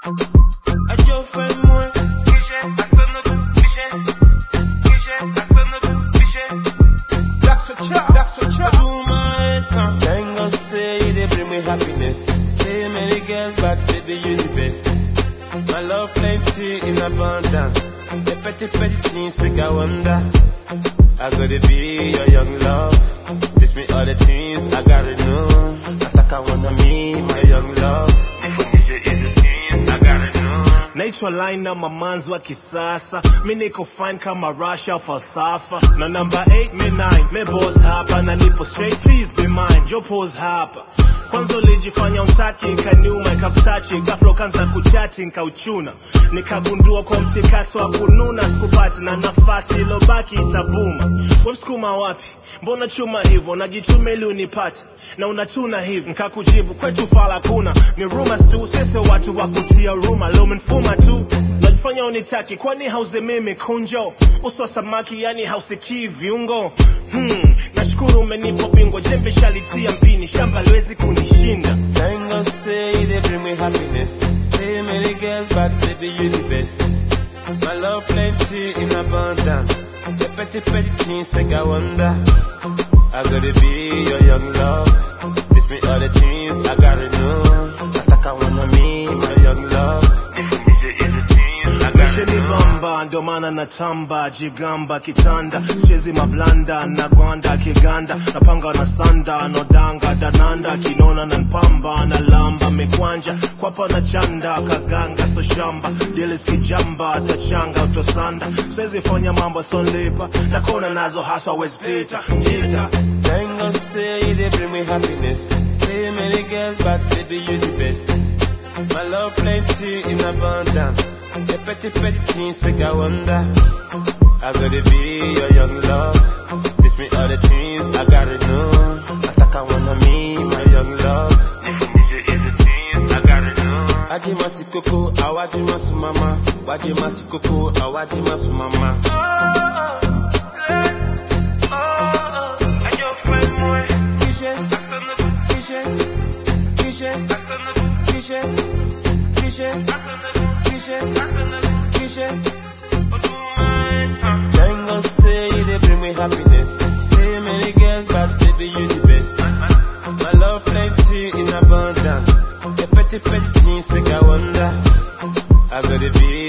Ajo fais-moi, cliché, à son autre, cliché, cliché, à son autre, cliché. That's a chop. Do my son. Tango say they bring me happiness. Say many girls, but baby you the best. My love plenty in abundance. The petty things make I wonder. I gotta be your young love. Teach me all the things I gotta know. Nataka wanna me, my young love. Nifundishe hizi things I gotta know. Nature line na mamanzi wa kisasa. Mi niko fine kama Russia falsafa. Na number 8, me 9, me boss hapa. Na nipo straight, please be mine. Jo pose hapa. Kwanza ulijifanya untaki, ikaniuma, ikakutachi. Ghafla ukaanza kuchati, nikauchuna. Nikagundua kwa mtikaso wa kununa. Sikupati na nafasi ilobaki itabuma. Wemsukuma wapi? Mbona chuma hivyo? Najitume ili unipate. Na unatuna hivi, nikakujibu kwetu fala kuna. Ni rumors tu, sisi watu wa kutia rumor. Leo mnfuma tu, najifanya unitaki. Kwani hauze mimi kunjo? Uso wa samaki yani hausikii viungo. Nashukuru umenipa bingo. Jembe shalitia mpini, shamba liwezi kunishinda. Tango say they bring me happiness. Say many girls, but baby you the best. My love plenty in abundance. The petty things make I wonder. I gotta be your young love. Teach me all the things I gotta know. Nataka wanna me, my young love. Nifundishe hizi things I gotta know. Bamba, ndio maana natamba, jigamba, kitanda. Sichezi mablanda, na gwanda, kiganda. Napanga na sanda, nodanga, dananda. Kinona na mpamba, na lamba, mekwanja. Kwapa na chanda, kaganga, so shamba. Dilis kijamba, tachanga, utosanda. Siwezi fanya mambo sonlipa. Nakona nazo haswa wespita, njita. Tango say they bring me happiness. Say many girls, but baby you the best. My love plenty in abundance. The petty things make I wonder. I gotta be your young love. Teach me all the things I gotta know. Nataka wanna me, my young love. Nifundishe hizi things I gotta know. Aje masikoko, awaje masumama. Waje masikoko, awaje masumama. Ajo fais-moi, cliché, à son autre, cliché, cliché, à son autre, cliché, cliché, à son autre, cliché, à son autre, cliché. Do my son. Tango say they bring me happiness. Say many girls, but baby you the best. My love plenty in abundance. The petty things make I wonder. I gotta be